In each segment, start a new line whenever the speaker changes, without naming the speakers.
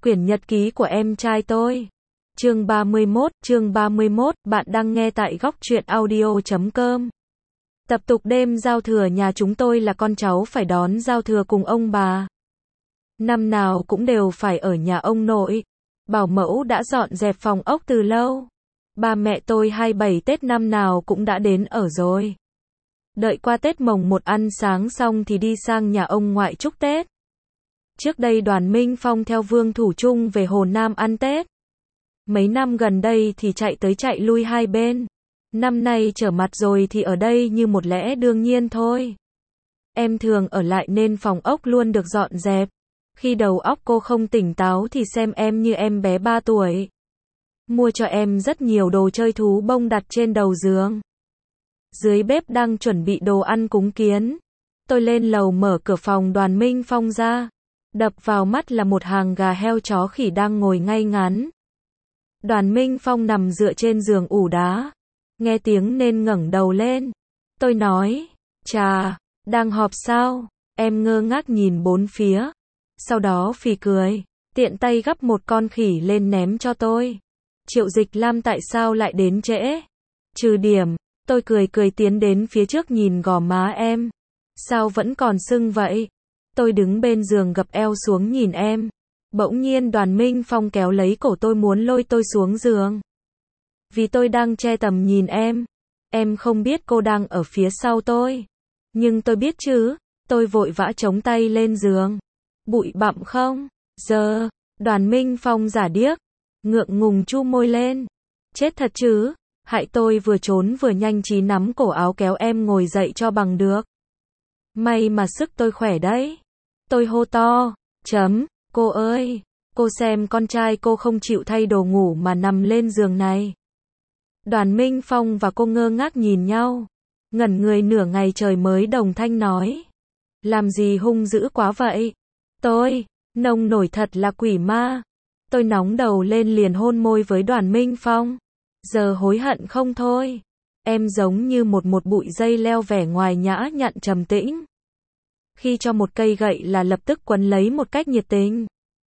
Quyển nhật ký của em trai tôi. Chương 31, bạn đang nghe tại góc truyện audio.com. Tập tục đêm giao thừa nhà chúng tôi là con cháu phải đón giao thừa cùng ông bà. Năm nào cũng đều phải ở nhà ông nội. Bảo mẫu đã dọn dẹp phòng ốc từ lâu. Ba mẹ tôi 27 Tết năm nào cũng đã đến ở rồi. Đợi qua Tết Mồng 1 ăn sáng xong thì đi sang nhà ông ngoại chúc Tết. Trước đây Đoàn Minh Phong theo Vương Thủ Trung về Hồ Nam ăn Tết. Mấy năm gần đây thì chạy tới chạy lui hai bên. Năm nay trở mặt rồi thì ở đây như một lẽ đương nhiên thôi. Em thường ở lại nên phòng ốc luôn được dọn dẹp. Khi đầu óc cô không tỉnh táo thì xem em như em bé 3 tuổi. Mua cho em rất nhiều đồ chơi thú bông đặt trên đầu giường. Dưới bếp đang chuẩn bị đồ ăn cúng kiến. Tôi lên lầu mở cửa phòng Đoàn Minh Phong ra. Đập vào mắt là một hàng gà heo chó khỉ đang ngồi ngay ngắn. Đoàn Minh Phong nằm dựa trên giường ủ đá. Nghe tiếng nên ngẩng đầu lên. Tôi nói, chà, đang họp sao? Em ngơ ngác nhìn bốn phía. Sau đó phì cười, tiện tay gắp một con khỉ lên ném cho tôi. Triệu Dịch Lam tại sao lại đến trễ? Trừ điểm, tôi cười tiến đến phía trước nhìn gò má em. Sao vẫn còn sưng vậy? Tôi đứng bên giường gập eo xuống nhìn em. Bỗng nhiên Đoàn Minh Phong kéo lấy cổ tôi muốn lôi tôi xuống giường. Vì tôi đang che tầm nhìn em. Em không biết cô đang ở phía sau tôi. Nhưng tôi biết chứ. Tôi vội vã chống tay lên giường. Bụi bặm không? Giờ, Đoàn Minh Phong giả điếc. Ngượng ngùng chu môi lên. Chết thật chứ. Hại tôi vừa trốn vừa nhanh trí nắm cổ áo kéo em ngồi dậy cho bằng được. May mà sức tôi khỏe đấy. Tôi hô to, cô ơi, cô xem con trai cô không chịu thay đồ ngủ mà nằm lên giường này. Đoàn Minh Phong và cô ngơ ngác nhìn nhau, ngẩn người nửa ngày trời mới đồng thanh nói. Làm gì hung dữ quá vậy? Tôi, nông nổi thật là quỷ ma. Tôi nóng đầu lên liền hôn môi với Đoàn Minh Phong. Giờ hối hận không thôi. Em giống như một bụi dây leo vẻ ngoài nhã nhặn trầm tĩnh. Khi cho một cây gậy là lập tức quấn lấy một cách nhiệt tình.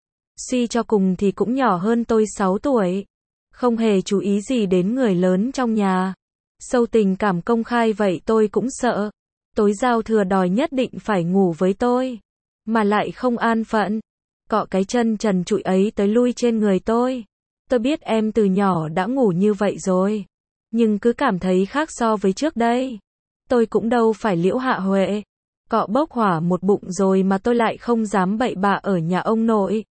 Suy cho cùng thì cũng nhỏ hơn tôi 6 tuổi. Không hề chú ý gì đến người lớn trong nhà. Sâu tình cảm công khai vậy tôi cũng sợ. Tối giao thừa đòi nhất định phải ngủ với tôi. Mà lại không an phận. Cọ cái chân trần trụi ấy tới lui trên người tôi. Tôi biết em từ nhỏ đã ngủ như vậy rồi. Nhưng cứ cảm thấy khác so với trước đây. Tôi cũng đâu phải Liễu Hạ Huệ. Cọ bốc hỏa một bụng rồi mà tôi lại không dám bậy bạ ở nhà ông nội.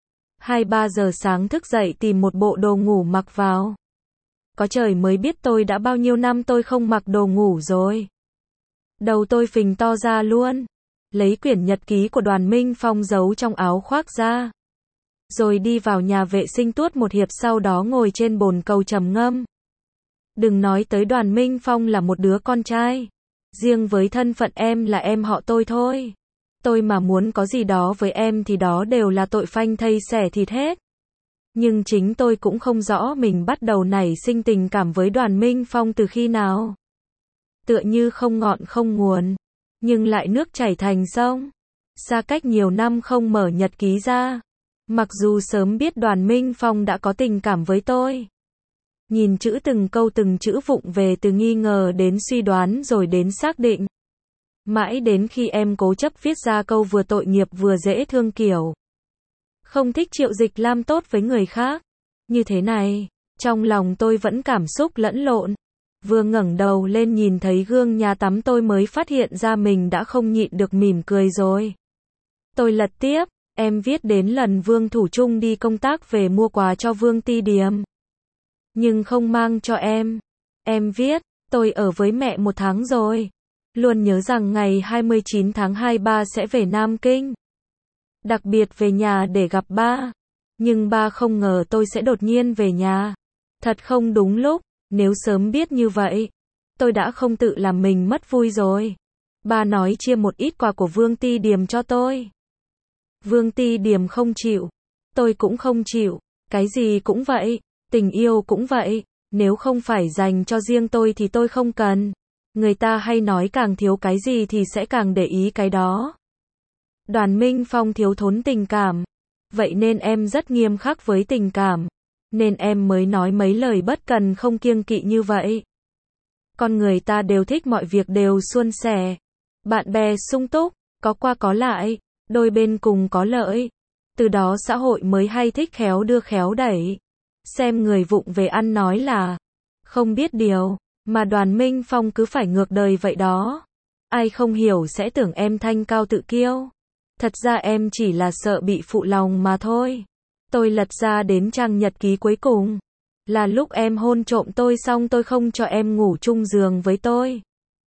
2-3 giờ sáng thức dậy tìm một bộ đồ ngủ mặc vào. Có trời mới biết tôi đã bao nhiêu năm tôi không mặc đồ ngủ rồi. Đầu tôi phình to ra luôn. Lấy quyển nhật ký của Đoàn Minh Phong giấu trong áo khoác ra. Rồi đi vào nhà vệ sinh tuốt một hiệp sau đó ngồi trên bồn cầu trầm ngâm. Đừng nói tới Đoàn Minh Phong là một đứa con trai. Riêng với thân phận em là em họ tôi thôi. Tôi mà muốn có gì đó với em thì đó đều là tội phanh thây xẻ thịt hết. Nhưng chính tôi cũng không rõ mình bắt đầu nảy sinh tình cảm với Đoàn Minh Phong từ khi nào. Tựa như không ngọn không nguồn, nhưng lại nước chảy thành sông. Xa cách nhiều năm không mở nhật ký ra. Mặc dù sớm biết Đoàn Minh Phong đã có tình cảm với tôi. Nhìn chữ từng câu từng chữ vụng về từ nghi ngờ đến suy đoán rồi đến xác định. Mãi đến khi em cố chấp viết ra câu vừa tội nghiệp vừa dễ thương kiểu. Không thích Triệu Dịch Lam tốt với người khác. Như thế này, trong lòng tôi vẫn cảm xúc lẫn lộn. Vừa ngẩng đầu lên nhìn thấy gương nhà tắm tôi mới phát hiện ra mình đã không nhịn được mỉm cười rồi. Tôi lật tiếp, em viết đến lần Vương Thủ Trung đi công tác về mua quà cho Vương Ti Điềm. Nhưng không mang cho em. Em viết, tôi ở với mẹ 1 tháng rồi. Luôn nhớ rằng ngày 29 tháng 23 sẽ về Nam Kinh. Đặc biệt về nhà để gặp ba. Nhưng ba không ngờ tôi sẽ đột nhiên về nhà. Thật không đúng lúc, nếu sớm biết như vậy. Tôi đã không tự làm mình mất vui rồi. Ba nói chia một ít quà của Vương Ti Điềm cho tôi. Vương Ti Điềm không chịu. Tôi cũng không chịu. Cái gì cũng vậy. Tình yêu cũng vậy. Nếu không phải dành cho riêng tôi thì tôi không cần. Người ta hay nói càng thiếu cái gì thì sẽ càng để ý cái đó. Đoàn Minh Phong thiếu thốn tình cảm. Vậy nên em rất nghiêm khắc với tình cảm. Nên em mới nói mấy lời bất cần không kiêng kỵ như vậy. Con người ta đều thích mọi việc đều suôn sẻ. Bạn bè sung túc, có qua có lại, đôi bên cùng có lợi. Từ đó xã hội mới hay thích khéo đưa khéo đẩy. Xem người vụng về ăn nói là không biết điều, mà Đoàn Minh Phong cứ phải ngược đời vậy đó. Ai không hiểu sẽ tưởng em thanh cao tự kiêu. Thật ra em chỉ là sợ bị phụ lòng mà thôi. Tôi lật ra đến trang nhật ký cuối cùng. Là lúc em hôn trộm tôi xong tôi không cho em ngủ chung giường với tôi.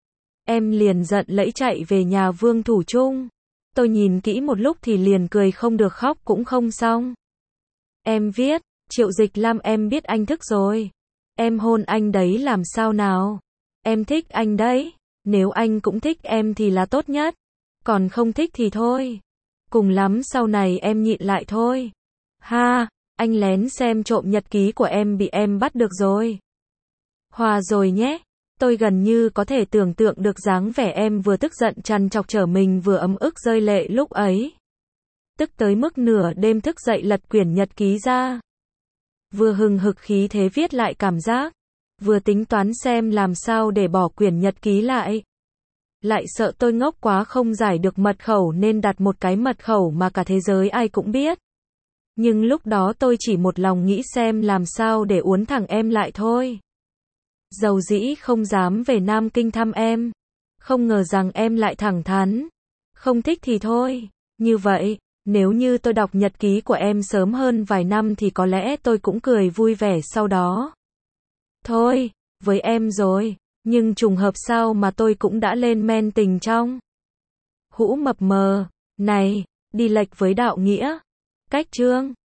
Em liền giận lẫy chạy về nhà Vương Thủ Trung. Tôi nhìn kỹ một lúc thì liền cười không được khóc cũng không xong. Em viết, Triệu Dịch Lam em biết anh thức rồi. Em hôn anh đấy làm sao nào. Em thích anh đấy. Nếu anh cũng thích em thì là tốt nhất. Còn không thích thì thôi. Cùng lắm sau này em nhịn lại thôi. Ha, anh lén xem trộm nhật ký của em bị em bắt được rồi. Hòa rồi nhé. Tôi gần như có thể tưởng tượng được dáng vẻ em vừa tức giận trằn trọc trở mình vừa ấm ức rơi lệ lúc ấy. Tức tới mức nửa đêm thức dậy lật quyển nhật ký ra. Vừa hừng hực khí thế viết lại cảm giác. Vừa tính toán xem làm sao để bỏ quyển nhật ký lại. Lại sợ tôi ngốc quá không giải được mật khẩu nên đặt một cái mật khẩu mà cả thế giới ai cũng biết. Nhưng lúc đó tôi chỉ một lòng nghĩ xem làm sao để uốn thẳng em lại thôi. Dầu dĩ không dám về Nam Kinh thăm em. Không ngờ rằng em lại thẳng thắn. Không thích thì thôi. Như vậy, nếu như tôi đọc nhật ký của em sớm hơn vài năm thì có lẽ tôi cũng cười vui vẻ sau đó. Thôi, với em rồi. Nhưng trùng hợp sao mà tôi cũng đã lên men tình trong. Hũ mập mờ. Này, đi lệch với đạo nghĩa. Cách chương.